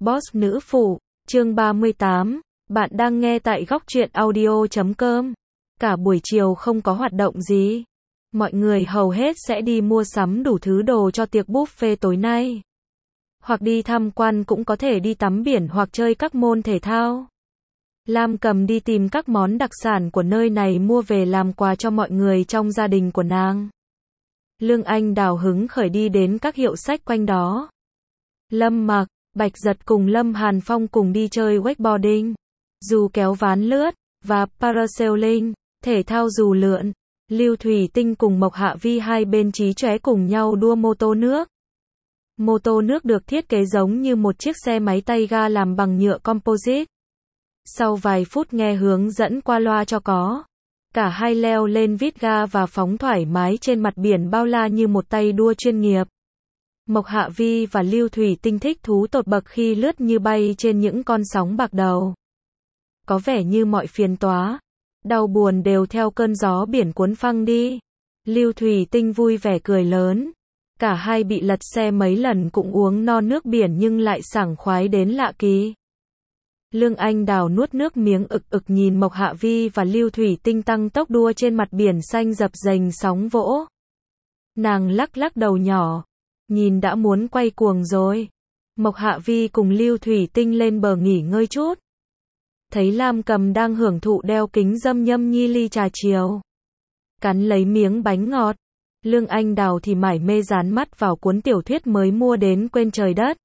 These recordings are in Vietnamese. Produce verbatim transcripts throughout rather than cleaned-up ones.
Boss nữ phụ, chương ba mươi tám, bạn đang nghe tại góc truyện audio chấm com. Cả buổi chiều không có hoạt động gì. Mọi người hầu hết sẽ đi mua sắm đủ thứ đồ cho tiệc buffet tối nay. Hoặc đi tham quan, cũng có thể đi tắm biển hoặc chơi các môn thể thao. Lam Cầm đi tìm các món đặc sản của nơi này mua về làm quà cho mọi người trong gia đình của nàng. Lương Anh Đào hứng khởi đi đến các hiệu sách quanh đó. Lâm Mặc, Bạch Giật cùng Lâm Hàn Phong cùng đi chơi wakeboarding, dù kéo ván lướt, và parasailing, thể thao dù lượn. Lưu Thủy Tinh cùng Mộc Hạ Vi hai bên chí chóe cùng nhau đua mô tô nước. Mô tô nước được thiết kế giống như một chiếc xe máy tay ga làm bằng nhựa composite. Sau vài phút nghe hướng dẫn qua loa cho có, cả hai leo lên vít ga và phóng thoải mái trên mặt biển bao la như một tay đua chuyên nghiệp. Mộc Hạ Vi và Lưu Thủy Tinh thích thú tột bậc khi lướt như bay trên những con sóng bạc đầu. Có vẻ như mọi phiền toái, đau buồn đều theo cơn gió biển cuốn phăng đi. Lưu Thủy Tinh vui vẻ cười lớn. Cả hai bị lật xe mấy lần cũng uống no nước biển nhưng lại sảng khoái đến lạ kỳ. Lương Anh Đào nuốt nước miếng ực ực nhìn Mộc Hạ Vi và Lưu Thủy Tinh tăng tốc đua trên mặt biển xanh dập dềnh sóng vỗ. Nàng lắc lắc đầu nhỏ, nhìn đã muốn quay cuồng rồi. Mộc Hạ Vi cùng Lưu Thủy Tinh lên bờ nghỉ ngơi chút. Thấy Lam Cầm đang hưởng thụ đeo kính râm nhâm nhi ly trà chiều, cắn lấy miếng bánh ngọt. Lương Anh Đào thì mải mê dán mắt vào cuốn tiểu thuyết mới mua đến quên trời đất.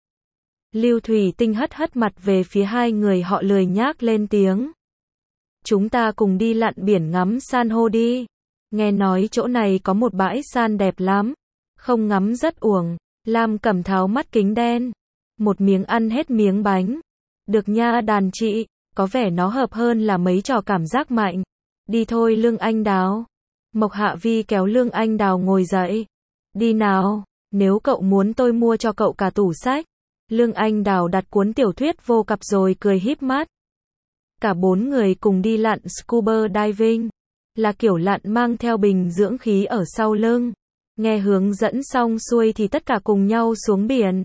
Lưu Thủy Tinh hất hất mặt về phía hai người họ lười nhác lên tiếng. Chúng ta cùng đi lặn biển ngắm san hô đi. Nghe nói chỗ này có một bãi san đẹp lắm. Không ngắm rất uổng. Lam Cầm tháo mắt kính đen. Một miếng ăn hết miếng bánh. Được nha đàn chị, có vẻ nó hợp hơn là mấy trò cảm giác mạnh. Đi thôi Lương Anh Đào. Mộc Hạ Vi kéo Lương Anh Đào ngồi dậy. Đi nào, nếu cậu muốn tôi mua cho cậu cả tủ sách. Lương Anh Đào đặt cuốn tiểu thuyết vô cặp rồi cười híp mắt. Cả bốn người cùng đi lặn scuba diving, là kiểu lặn mang theo bình dưỡng khí ở sau lưng. Nghe hướng dẫn xong xuôi thì tất cả cùng nhau xuống biển.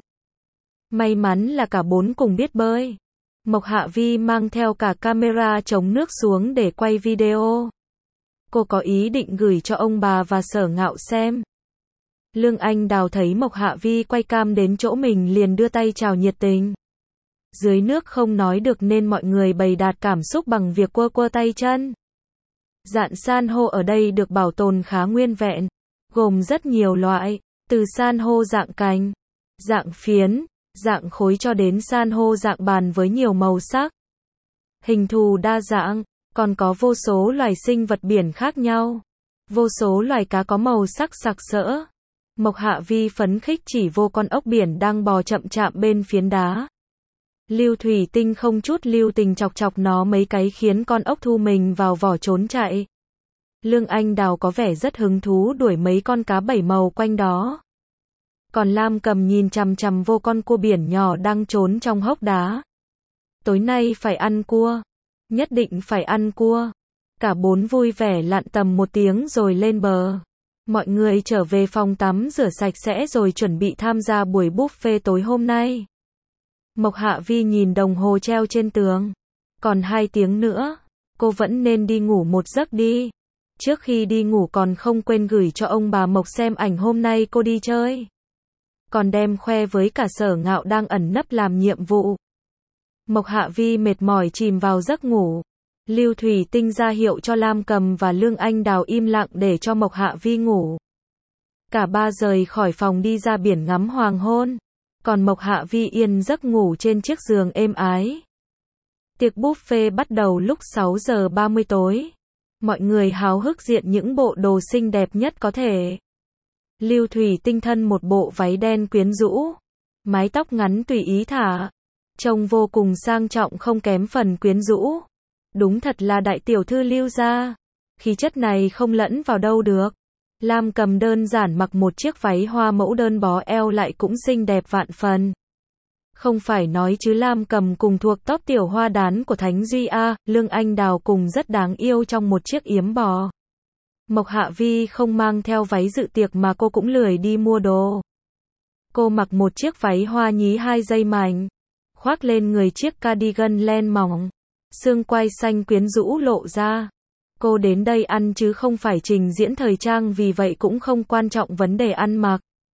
May mắn là cả bốn cùng biết bơi. Mộc Hạ Vi mang theo cả camera chống nước xuống để quay video. Cô có ý định gửi cho ông bà và Sở Ngạo xem. Lương Anh Đào thấy Mộc Hạ Vi quay cam đến chỗ mình liền đưa tay chào nhiệt tình. Dưới nước không nói được nên mọi người bày đạt cảm xúc bằng việc quơ quơ tay chân. Rạn san hô ở đây được bảo tồn khá nguyên vẹn, gồm rất nhiều loại, từ san hô dạng cành, dạng phiến, dạng khối cho đến san hô dạng bàn với nhiều màu sắc, hình thù đa dạng, còn có vô số loài sinh vật biển khác nhau, vô số loài cá có màu sắc sặc sỡ. Mộc Hạ Vi phấn khích chỉ vô con ốc biển đang bò chậm chạm bên phiến đá. Lưu Thủy Tinh không chút lưu tình chọc chọc nó mấy cái khiến con ốc thu mình vào vỏ trốn chạy. Lương Anh Đào có vẻ rất hứng thú đuổi mấy con cá bảy màu quanh đó. Còn Lam Cầm nhìn chằm chằm vô con cua biển nhỏ đang trốn trong hốc đá. Tối nay phải ăn cua. Nhất định phải ăn cua. Cả bốn vui vẻ lặn tầm một tiếng rồi lên bờ. Mọi người trở về phòng tắm rửa sạch sẽ rồi chuẩn bị tham gia buổi buffet tối hôm nay. Mộc Hạ Vi nhìn đồng hồ treo trên tường. Còn hai tiếng nữa, cô vẫn nên đi ngủ một giấc đi. Trước khi đi ngủ còn không quên gửi cho ông bà Mộc xem ảnh hôm nay cô đi chơi. Còn đem khoe với cả Sở Ngạo đang ẩn nấp làm nhiệm vụ. Mộc Hạ Vi mệt mỏi chìm vào giấc ngủ. Lưu Thủy Tinh ra hiệu cho Lam Cầm và Lương Anh Đào im lặng để cho Mộc Hạ Vi ngủ. Cả ba rời khỏi phòng đi ra biển ngắm hoàng hôn. Còn Mộc Hạ Vi yên giấc ngủ trên chiếc giường êm ái. Tiệc buffet bắt đầu lúc sáu giờ ba mươi tối. Mọi người háo hức diện những bộ đồ xinh đẹp nhất có thể. Lưu Thủy Tinh thân một bộ váy đen quyến rũ. Mái tóc ngắn tùy ý thả. Trông vô cùng sang trọng không kém phần quyến rũ. Đúng thật là đại tiểu thư Lưu gia. Khí chất này không lẫn vào đâu được. Lam Cầm đơn giản mặc một chiếc váy hoa mẫu đơn bó eo lại cũng xinh đẹp vạn phần. Không phải nói chứ Lam Cầm cùng thuộc top tiểu hoa đán của Thánh Duy A, Lương Anh Đào cùng rất đáng yêu trong một chiếc yếm bò. Mộc Hạ Vi không mang theo váy dự tiệc mà cô cũng lười đi mua đồ. Cô mặc một chiếc váy hoa nhí hai dây mảnh. khoác lên người chiếc cardigan len mỏng. Xương quai xanh quyến rũ lộ ra. Cô đến đây ăn chứ không phải trình diễn thời trang, vì vậy cũng không quan trọng vấn đề ăn mặc.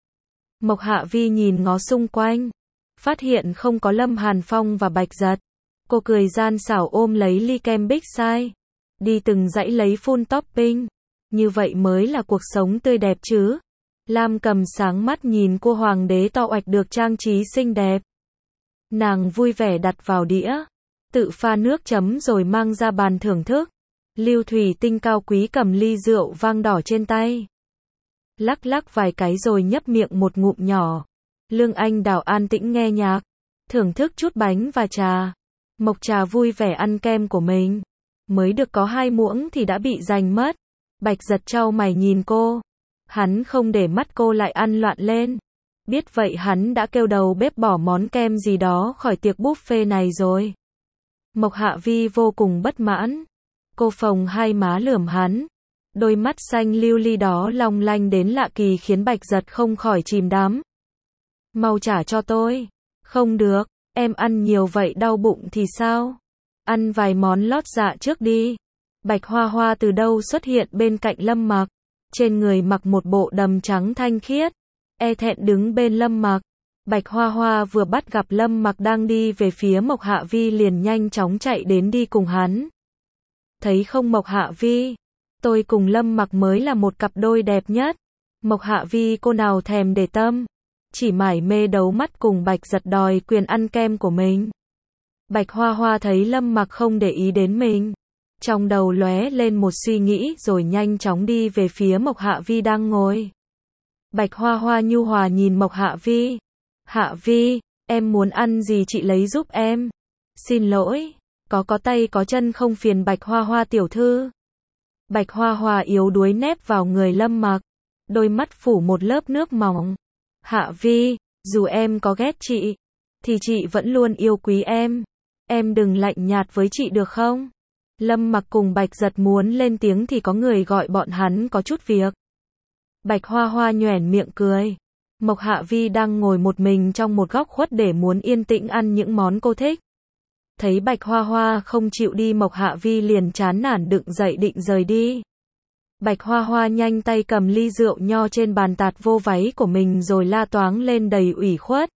Mộc Hạ Vi nhìn ngó xung quanh, phát hiện không có Lâm Hàn Phong và Bạch Giật. Cô cười gian xảo ôm lấy ly kem Big Size, đi từng dãy lấy full topping. Như vậy mới là cuộc sống tươi đẹp chứ. Lam Cầm sáng mắt nhìn cô hoàng đế to oạch được trang trí xinh đẹp. Nàng vui vẻ đặt vào đĩa, tự pha nước chấm rồi mang ra bàn thưởng thức. Lưu Thủy Tinh cao quý cầm ly rượu vang đỏ trên tay, lắc lắc vài cái rồi nhấp miệng một ngụm nhỏ. Lương Anh Đào an tĩnh nghe nhạc, thưởng thức chút bánh và trà. Mộc Trà vui vẻ ăn kem của mình, mới được có hai muỗng thì đã bị giành mất. Bạch Giật chau mày nhìn cô, hắn không để mắt cô lại ăn loạn lên. Biết vậy hắn đã kêu đầu bếp bỏ món kem gì đó khỏi tiệc buffet này rồi. Mộc Hạ Vi vô cùng bất mãn. Cô phồng hai má lườm hắn. Đôi mắt xanh lưu ly đó long lanh đến lạ kỳ khiến Bạch Giật không khỏi chìm đắm. Mau trả cho tôi. Không được, em ăn nhiều vậy đau bụng thì sao? Ăn vài món lót dạ trước đi. Bạch Hoa Hoa từ đâu xuất hiện bên cạnh Lâm Mặc. Trên người mặc một bộ đầm trắng thanh khiết. E thẹn đứng bên Lâm Mặc. Bạch Hoa Hoa vừa bắt gặp Lâm Mặc đang đi về phía Mộc Hạ Vi liền nhanh chóng chạy đến đi cùng hắn. Thấy không Mộc Hạ Vi, tôi cùng Lâm Mặc mới là một cặp đôi đẹp nhất. Mộc Hạ Vi cô nào thèm để tâm, chỉ mải mê đấu mắt cùng Bạch Giật đòi quyền ăn kem của mình. Bạch Hoa Hoa thấy Lâm Mặc không để ý đến mình, trong đầu lóe lên một suy nghĩ rồi nhanh chóng đi về phía Mộc Hạ Vi đang ngồi. Bạch Hoa Hoa nhu hòa nhìn Mộc Hạ Vi. Hạ Vi, em muốn ăn gì chị lấy giúp em. Xin lỗi, có có tay có chân không phiền Bạch Hoa Hoa tiểu thư. Bạch Hoa Hoa yếu đuối nép vào người Lâm Mặc, đôi mắt phủ một lớp nước mỏng. Hạ Vi, dù em có ghét chị, thì chị vẫn luôn yêu quý em. Em đừng lạnh nhạt với chị được không? Lâm Mặc cùng Bạch Giật muốn lên tiếng thì có người gọi bọn hắn có chút việc. Bạch Hoa Hoa nhoẻn miệng cười. Mộc Hạ Vi đang ngồi một mình trong một góc khuất để muốn yên tĩnh ăn những món cô thích. Thấy Bạch Hoa Hoa không chịu đi, Mộc Hạ Vi liền chán nản đứng dậy định rời đi. Bạch Hoa Hoa nhanh tay cầm ly rượu nho trên bàn tạt vô váy của mình rồi la toáng lên đầy ủy khuất.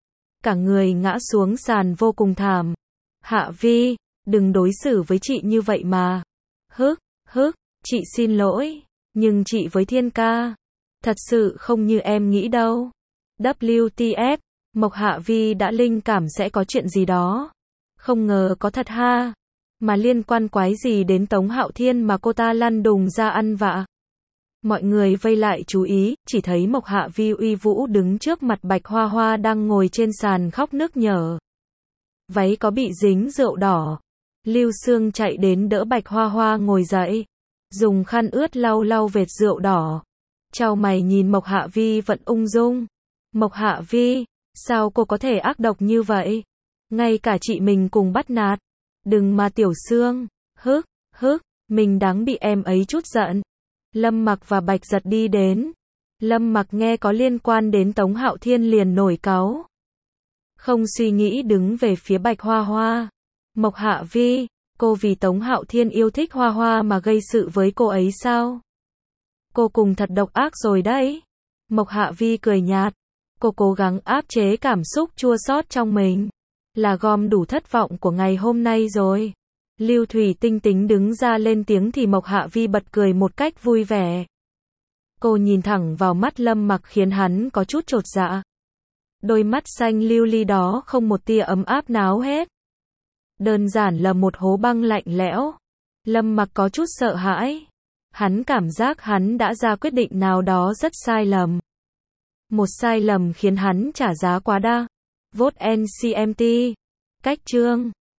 Cả người ngã xuống sàn vô cùng thảm. Hạ Vi, đừng đối xử với chị như vậy mà. Hức, hức, chị xin lỗi, nhưng chị với Thiên ca, thật sự không như em nghĩ đâu. vê kép tê, Mộc Hạ Vi đã linh cảm sẽ có chuyện gì đó. Không ngờ có thật ha. Mà liên quan quái gì đến Tống Hạo Thiên mà cô ta lăn đùng ra ăn vạ. Mọi người vây lại chú ý, chỉ thấy Mộc Hạ Vi uy vũ đứng trước mặt Bạch Hoa Hoa đang ngồi trên sàn khóc nức nở. Váy có bị dính rượu đỏ. Lưu Sương chạy đến đỡ Bạch Hoa Hoa ngồi dậy, dùng khăn ướt lau lau vệt rượu đỏ. Chau mày nhìn Mộc Hạ Vi vẫn ung dung. Mộc Hạ Vi, sao cô có thể ác độc như vậy? Ngay cả chị mình cùng bắt nạt. Đừng mà Tiểu Sương, hức, hức, mình đáng bị em ấy chút giận. Lâm Mặc và Bạch Giật đi đến. Lâm Mặc nghe có liên quan đến Tống Hạo Thiên liền nổi cáu. Không suy nghĩ đứng về phía Bạch Hoa Hoa. Mộc Hạ Vi, cô vì Tống Hạo Thiên yêu thích Hoa Hoa mà gây sự với cô ấy sao? Cô cùng thật độc ác rồi đấy. Mộc Hạ Vi cười nhạt. Cô cố gắng áp chế cảm xúc chua xót trong mình. Là gom đủ thất vọng của ngày hôm nay rồi. Lưu Thủy Tinh tính đứng ra lên tiếng thì Mộc Hạ Vi bật cười một cách vui vẻ. Cô nhìn thẳng vào mắt Lâm Mặc khiến hắn có chút chột dạ. Đôi mắt xanh lưu ly đó không một tia ấm áp nào hết. Đơn giản là một hố băng lạnh lẽo. Lâm Mặc có chút sợ hãi. Hắn cảm giác hắn đã ra quyết định nào đó rất sai lầm. Một sai lầm khiến hắn trả giá quá đắt. Vote en xê em tê. Cách chương